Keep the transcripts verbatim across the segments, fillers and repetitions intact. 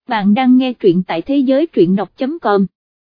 Bạn đang nghe truyện tại thế giới truyện đọc chấm com.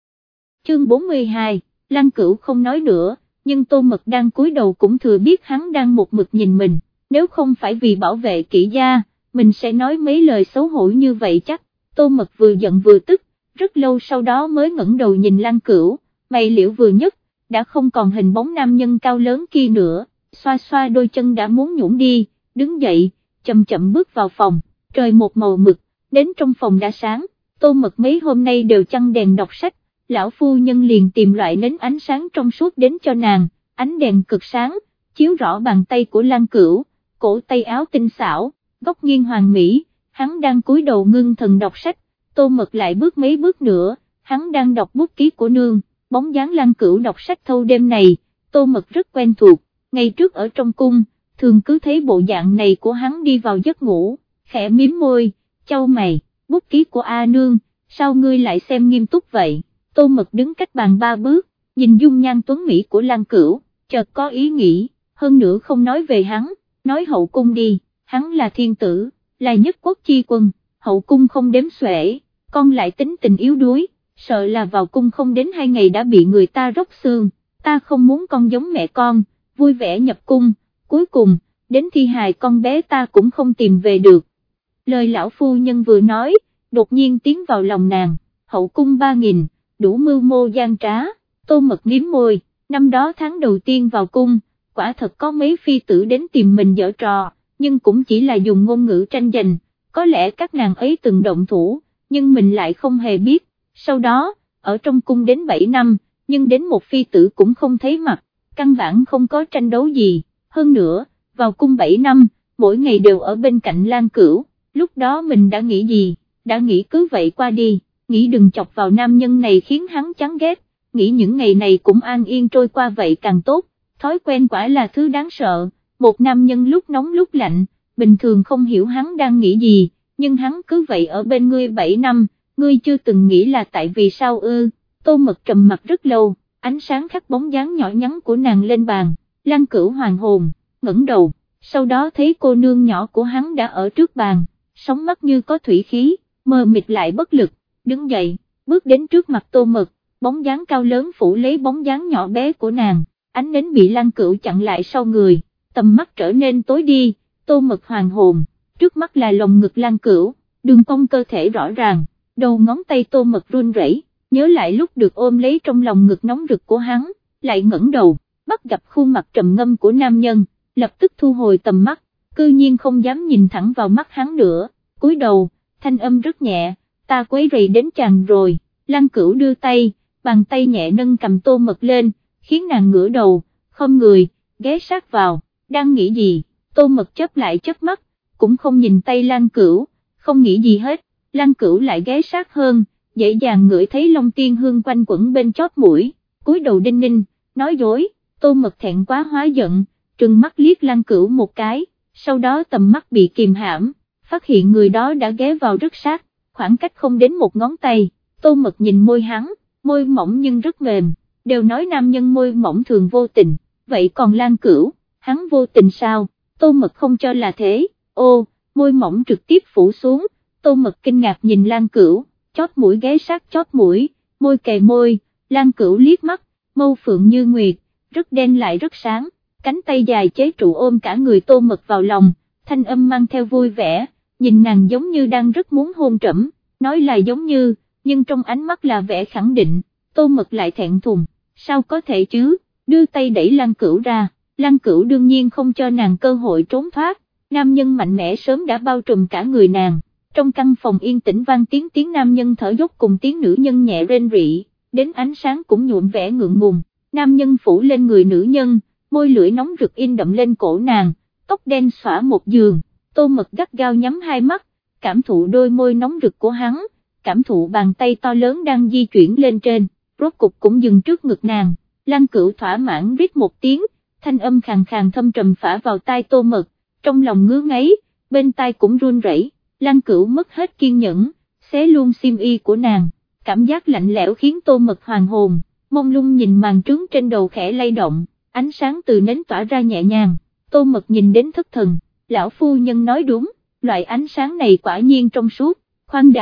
Chương bốn mươi hai, Lăng Cửu không nói nữa, nhưng Tô Mật đang cúi đầu cũng thừa biết hắn đang một mực nhìn mình, nếu không phải vì bảo vệ Kỷ gia, mình sẽ nói mấy lời xấu hổ như vậy chắc. Tô Mật vừa giận vừa tức, rất lâu sau đó mới ngẩng đầu nhìn Lăng Cửu, mày liễu vừa nhấc, đã không còn hình bóng nam nhân cao lớn kia nữa, xoa xoa đôi chân đã muốn nhũn đi, đứng dậy, chậm chậm bước vào phòng, trời một màu mực. Đến trong phòng đã sáng, Tô Mật mấy hôm nay đều chăng đèn đọc sách, lão phu nhân liền tìm loại nến ánh sáng trong suốt đến cho nàng, ánh đèn cực sáng, chiếu rõ bàn tay của Lăng Cửu, cổ tay áo tinh xảo, góc nghiêng hoàn mỹ, hắn đang cúi đầu ngưng thần đọc sách, Tô Mật lại bước mấy bước nữa, hắn đang đọc bút ký của nương, bóng dáng Lăng Cửu đọc sách thâu đêm này, Tô Mật rất quen thuộc, ngày trước ở trong cung, thường cứ thấy bộ dạng này của hắn đi vào giấc ngủ, khẽ mím môi, chau mày, bút ký của A nương, sao ngươi lại xem nghiêm túc vậy? Tô Mật đứng cách bàn ba bước, nhìn dung nhan tuấn mỹ của Lăng Cửu, chợt có ý nghĩ, hơn nữa không nói về hắn, nói hậu cung đi, hắn là thiên tử, là nhất quốc chi quân, hậu cung không đếm xuể, con lại tính tình yếu đuối, sợ là vào cung không đến hai ngày đã bị người ta róc xương, ta không muốn con giống mẹ con, vui vẻ nhập cung, cuối cùng, đến thi hài con bé ta cũng không tìm về được. Lời lão phu nhân vừa nói, đột nhiên tiến vào lòng nàng, hậu cung ba nghìn, đủ mưu mô gian trá, Tô Mật miếm môi, năm đó tháng đầu tiên vào cung, quả thật có mấy phi tử đến tìm mình giở trò, nhưng cũng chỉ là dùng ngôn ngữ tranh giành, có lẽ các nàng ấy từng động thủ, nhưng mình lại không hề biết, sau đó, ở trong cung đến bảy năm, nhưng đến một phi tử cũng không thấy mặt, căn bản không có tranh đấu gì, hơn nữa, vào cung bảy năm, mỗi ngày đều ở bên cạnh Lăng Cửu. Lúc đó mình đã nghĩ gì, đã nghĩ cứ vậy qua đi, nghĩ đừng chọc vào nam nhân này khiến hắn chán ghét, nghĩ những ngày này cũng an yên trôi qua vậy càng tốt, thói quen quả là thứ đáng sợ, một nam nhân lúc nóng lúc lạnh, bình thường không hiểu hắn đang nghĩ gì, nhưng hắn cứ vậy ở bên ngươi bảy năm, ngươi chưa từng nghĩ là tại vì sao ư? Tô Mật trầm mặt rất lâu, ánh sáng khắc bóng dáng nhỏ nhắn của nàng lên bàn, Lăng Cửu hoàng hồn, ngẩng đầu, sau đó thấy cô nương nhỏ của hắn đã ở trước bàn. Sóng mắt như có thủy khí, mờ mịt lại bất lực, đứng dậy, bước đến trước mặt Tô Mật, bóng dáng cao lớn phủ lấy bóng dáng nhỏ bé của nàng, ánh nến bị Lăng Cửu chặn lại sau người, tầm mắt trở nên tối đi, Tô Mật hoàng hồn, trước mắt là lồng ngực Lăng Cửu, đường cong cơ thể rõ ràng, đầu ngón tay Tô Mật run rẩy, nhớ lại lúc được ôm lấy trong lòng ngực nóng rực của hắn, lại ngẩng đầu, bắt gặp khuôn mặt trầm ngâm của nam nhân, lập tức thu hồi tầm mắt. Cư nhiên không dám nhìn thẳng vào mắt hắn nữa, cúi đầu, thanh âm rất nhẹ, ta quấy rầy đến chàng rồi, Lăng Cửu đưa tay, bàn tay nhẹ nâng cầm Tô Mật lên, khiến nàng ngửa đầu, không người, ghé sát vào, đang nghĩ gì, Tô Mật chớp lại chớp mắt, cũng không nhìn tay Lăng Cửu, không nghĩ gì hết, Lăng Cửu lại ghé sát hơn, dễ dàng ngửi thấy Long Tiên hương quanh quẩn bên chóp mũi, cúi đầu đinh ninh, nói dối, Tô Mật thẹn quá hóa giận, trừng mắt liếc Lăng Cửu một cái. Sau đó tầm mắt bị kìm hãm, phát hiện người đó đã ghé vào rất sát, khoảng cách không đến một ngón tay, Tô Mật nhìn môi hắn, môi mỏng nhưng rất mềm, đều nói nam nhân môi mỏng thường vô tình, vậy còn Lăng Cửu, hắn vô tình sao? Tô Mật không cho là thế, ô, môi mỏng trực tiếp phủ xuống, Tô Mật kinh ngạc nhìn Lăng Cửu, chót mũi ghé sát chót mũi, môi kề môi, Lăng Cửu liếc mắt, mâu phượng như nguyệt, rất đen lại rất sáng. Cánh tay dài chế trụ ôm cả người Tô Mật vào lòng, thanh âm mang theo vui vẻ, nhìn nàng giống như đang rất muốn hôn trẫm, nói là giống như, nhưng trong ánh mắt là vẻ khẳng định, Tô Mật lại thẹn thùng, sao có thể chứ, đưa tay đẩy Lăng Cửu ra, Lăng Cửu đương nhiên không cho nàng cơ hội trốn thoát, nam nhân mạnh mẽ sớm đã bao trùm cả người nàng, trong căn phòng yên tĩnh vang tiếng tiếng nam nhân thở dốc cùng tiếng nữ nhân nhẹ rên rỉ, đến ánh sáng cũng nhuộm vẻ ngượng ngùng, nam nhân phủ lên người nữ nhân, môi lưỡi nóng rực in đậm lên cổ nàng, tóc đen xõa một giường, Tô Mật gắt gao nhắm hai mắt, cảm thụ đôi môi nóng rực của hắn, cảm thụ bàn tay to lớn đang di chuyển lên trên, rốt cục cũng dừng trước ngực nàng, Lăng Cửu thỏa mãn rít một tiếng, thanh âm khàn khàn thâm trầm phả vào tai Tô Mật, trong lòng ngứa ngáy, bên tai cũng run rẩy, Lăng Cửu mất hết kiên nhẫn, xé luôn xiêm y của nàng, cảm giác lạnh lẽo khiến Tô Mật hoàng hồn, mông lung nhìn màn trướng trên đầu khẽ lay động. Ánh sáng từ nến tỏa ra nhẹ nhàng, Tô Mật nhìn đến thất thần, lão phu nhân nói đúng, loại ánh sáng này quả nhiên trong suốt, khoan đã,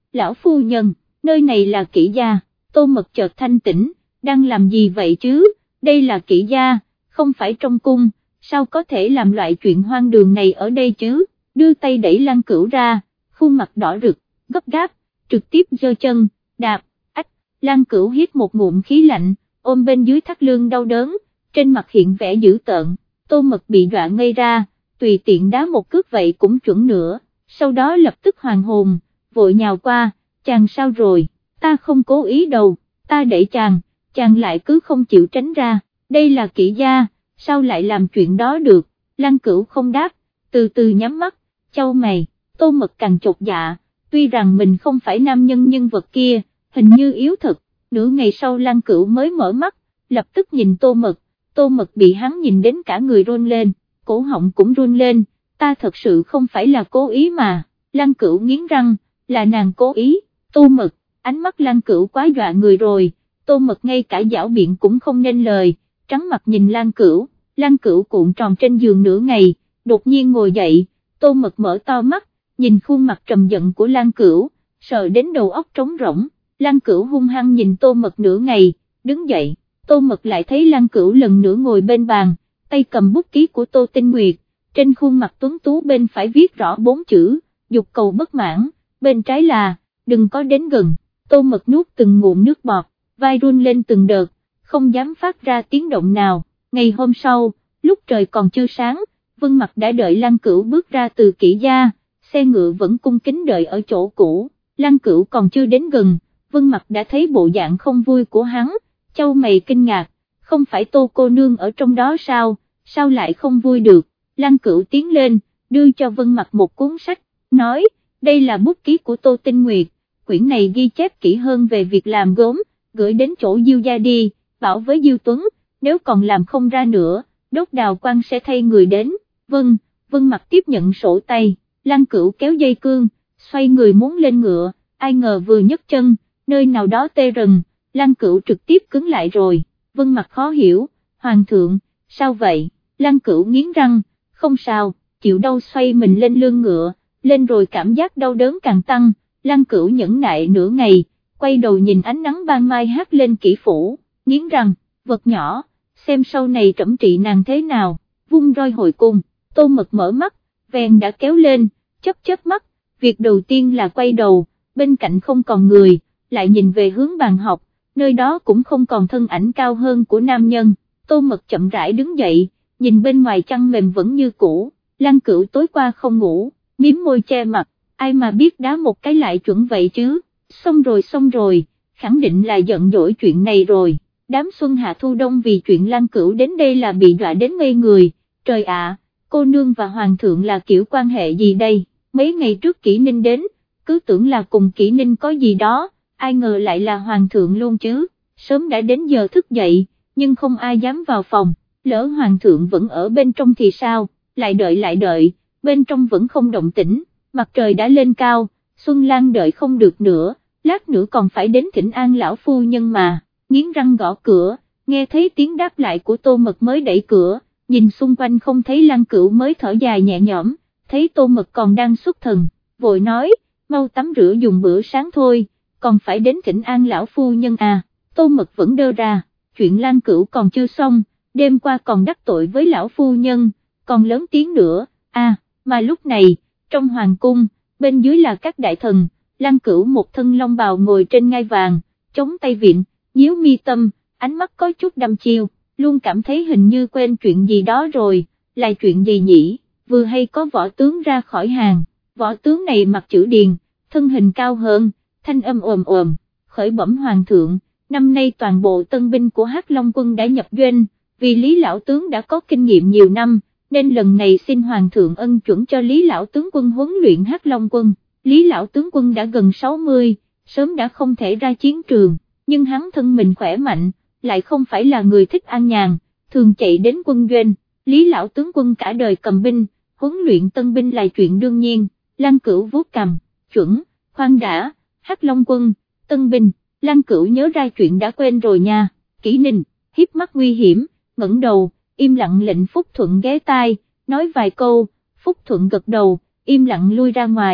lão phu nhân, nơi này là Kỷ gia. Tô Mật chợt thanh tỉnh, đang làm gì vậy chứ, đây là Kỷ gia, không phải trong cung, sao có thể làm loại chuyện hoang đường này ở đây chứ, đưa tay đẩy Lăng Cửu ra, khuôn mặt đỏ rực, gấp gáp, trực tiếp giơ chân, đạp, ách, Lăng Cửu hít một ngụm khí lạnh, ôm bên dưới thắt lưng đau đớn, trên mặt hiện vẻ dữ tợn. Tô Mật bị dọa ngây ra, tùy tiện đá một cước vậy cũng chuẩn nữa, sau đó lập tức hoàn hồn, vội nhào qua, chàng sao rồi, ta không cố ý đâu, ta đẩy chàng, chàng lại cứ không chịu tránh ra, đây là Kỷ gia, sao lại làm chuyện đó được, Lăng Cửu không đáp, từ từ nhắm mắt, chau mày. Tô Mật càng chột dạ, tuy rằng mình không phải nam nhân nhân vật kia, hình như yếu thật, nửa ngày sau Lăng Cửu mới mở mắt, lập tức nhìn Tô Mật, Tô Mật bị hắn nhìn đến cả người run lên, cổ họng cũng run lên, ta thật sự không phải là cố ý mà, Lăng Cửu nghiến răng, là nàng cố ý. Tô Mật, ánh mắt Lăng Cửu quá dọa người rồi, Tô Mật ngay cả giảo biện cũng không nên lời, trắng mặt nhìn Lăng Cửu, Lăng Cửu cuộn tròn trên giường nửa ngày, đột nhiên ngồi dậy, Tô Mật mở to mắt, nhìn khuôn mặt trầm giận của Lăng Cửu, sợ đến đầu óc trống rỗng, Lăng Cửu hung hăng nhìn Tô Mật nửa ngày, đứng dậy, Tô Mật lại thấy Lăng Cửu lần nữa ngồi bên bàn, tay cầm bút ký của Tô Tinh Nguyệt, trên khuôn mặt tuấn tú bên phải viết rõ bốn chữ, dục cầu bất mãn, bên trái là, đừng có đến gần. Tô Mật nuốt từng ngụm nước bọt, vai run lên từng đợt, không dám phát ra tiếng động nào. Ngày hôm sau, lúc trời còn chưa sáng, Vân Mặc đã đợi Lăng Cửu bước ra từ Kỷ gia, xe ngựa vẫn cung kính đợi ở chỗ cũ, Lăng Cửu còn chưa đến gần, Vân Mặc đã thấy bộ dạng không vui của hắn, chau mày kinh ngạc, không phải Tô cô nương ở trong đó sao, sao lại không vui được, Lăng Cửu tiến lên, đưa cho Vân Mặc một cuốn sách, nói, đây là bút ký của Tô Tinh Nguyệt, quyển này ghi chép kỹ hơn về việc làm gốm, gửi đến chỗ Diêu gia đi, bảo với Diêu Tuấn, nếu còn làm không ra nữa, Đốt Đào Quan sẽ thay người đến. Vâng, Vân Mặc tiếp nhận sổ tay, Lăng Cửu kéo dây cương, xoay người muốn lên ngựa, ai ngờ vừa nhấc chân, nơi nào đó tê rần, Lăng Cửu trực tiếp cứng lại rồi, Vân Mặc khó hiểu, Hoàng thượng, sao vậy, Lăng Cửu nghiến răng, không sao, chịu đau xoay mình lên lưng ngựa, lên rồi cảm giác đau đớn càng tăng, Lăng Cửu nhẫn nại nửa ngày, quay đầu nhìn ánh nắng ban mai hát lên kỷ phủ, nghiến răng, vật nhỏ, xem sau này trẫm trị nàng thế nào, vung roi hồi cung. Tô Mật mở mắt, vèn đã kéo lên, chớp chớp mắt, việc đầu tiên là quay đầu, bên cạnh không còn người, lại nhìn về hướng bàn học, nơi đó cũng không còn thân ảnh cao hơn của nam nhân. Tô Mật chậm rãi đứng dậy, nhìn bên ngoài chăn mềm vẫn như cũ, Lăng Cửu tối qua không ngủ, miếm môi che mặt, ai mà biết đá một cái lại chuẩn vậy chứ, xong rồi xong rồi, khẳng định là giận dỗi chuyện này rồi, đám xuân hạ thu đông vì chuyện Lăng Cửu đến đây là bị dọa đến ngây người, trời ạ, cô nương và hoàng thượng là kiểu quan hệ gì đây, mấy ngày trước Kỷ Ninh đến, cứ tưởng là cùng Kỷ Ninh có gì đó, ai ngờ lại là hoàng thượng luôn chứ, sớm đã đến giờ thức dậy, nhưng không ai dám vào phòng, lỡ hoàng thượng vẫn ở bên trong thì sao, lại đợi lại đợi, bên trong vẫn không động tĩnh, mặt trời đã lên cao, Xuân Lan đợi không được nữa, lát nữa còn phải đến thỉnh an lão phu nhân mà, nghiến răng gõ cửa, nghe thấy tiếng đáp lại của Tô Mật mới đẩy cửa, nhìn xung quanh không thấy Lăng Cửu mới thở dài nhẹ nhõm, thấy Tô Mật còn đang xuất thần, vội nói, mau tắm rửa dùng bữa sáng thôi, còn phải đến thỉnh an lão phu nhân à, Tô Mật vẫn đơ ra, chuyện Lăng Cửu còn chưa xong, đêm qua còn đắc tội với lão phu nhân, còn lớn tiếng nữa, à, mà lúc này, trong hoàng cung, bên dưới là các đại thần, Lăng Cửu một thân long bào ngồi trên ngai vàng, chống tay vịn, nhíu mi tâm, ánh mắt có chút đăm chiêu, luôn cảm thấy hình như quên chuyện gì đó rồi, là chuyện gì nhỉ, vừa hay có võ tướng ra khỏi hàng, võ tướng này mặc chữ điền, thân hình cao hơn, thanh âm ồm ồm, khởi bẩm hoàng thượng, năm nay toàn bộ tân binh của Hắc Long quân đã nhập doanh, vì Lý lão tướng đã có kinh nghiệm nhiều năm, nên lần này xin hoàng thượng ân chuẩn cho Lý lão tướng quân huấn luyện Hắc Long quân. Lý lão tướng quân đã gần sáu mươi, sớm đã không thể ra chiến trường, nhưng hắn thân mình khỏe mạnh, lại không phải là người thích an nhàn, thường chạy đến quân doanh. Lý lão tướng quân cả đời cầm binh, huấn luyện tân binh là chuyện đương nhiên. Lăng Cửu vuốt cằm, chuẩn, khoan đã, Hắc Long quân, tân binh, Lăng Cửu nhớ ra chuyện đã quên rồi nha. Kỷ Ninh, hiếp mắt nguy hiểm, ngẩng đầu, im lặng lệnh Phúc Thuận ghé tai, nói vài câu, Phúc Thuận gật đầu, im lặng lui ra ngoài.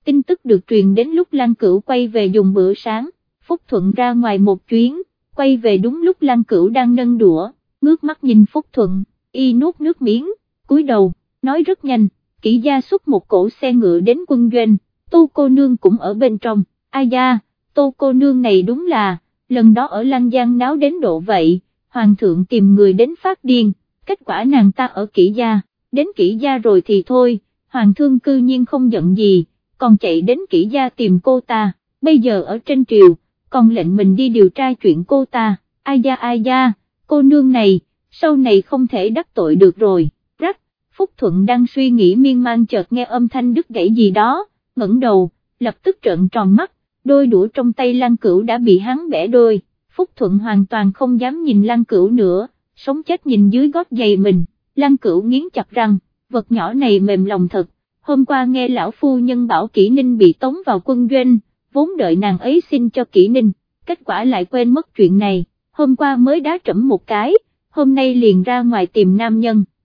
tin tức được truyền đến lúc Lan Cửu quay về dùng bữa sáng, Phúc Thuận ra ngoài một chuyến, quay về đúng lúc Lan Cửu đang nâng đũa, ngước mắt nhìn Phúc Thuận, y nuốt nước miếng, cúi đầu, nói rất nhanh, Kỷ gia xuất một cỗ xe ngựa đến quân doanh, Tô cô nương cũng ở bên trong, ai da, Tô cô nương này đúng là, lần đó ở Lăng Giang náo đến độ vậy, hoàng thượng tìm người đến phát điên, kết quả nàng ta ở Kỷ gia, đến Kỷ gia rồi thì thôi, hoàng thương cư nhiên không giận gì, còn chạy đến Kỷ gia tìm cô ta, bây giờ ở trên triều, còn lệnh mình đi điều tra chuyện cô ta, ai da ai da, cô nương này, sau này không thể đắc tội được rồi, rắc, Phúc Thuận đang suy nghĩ miên man chợt nghe âm thanh đứt gãy gì đó, ngẩng đầu, lập tức trợn tròn mắt, đôi đũa trong tay Lan Cửu đã bị hắn bẻ đôi, Phúc Thuận hoàn toàn không dám nhìn Lan Cửu nữa, sống chết nhìn dưới gót giày mình, Lan Cửu nghiến chặt răng, vật nhỏ này mềm lòng thật, hôm qua nghe lão phu nhân bảo Kỷ Ninh bị tống vào quân doanh, vốn đợi nàng ấy xin cho Kỷ Ninh, kết quả lại quên mất chuyện này, hôm qua mới đá trẫm một cái, hôm nay liền ra ngoài tìm nam nhân.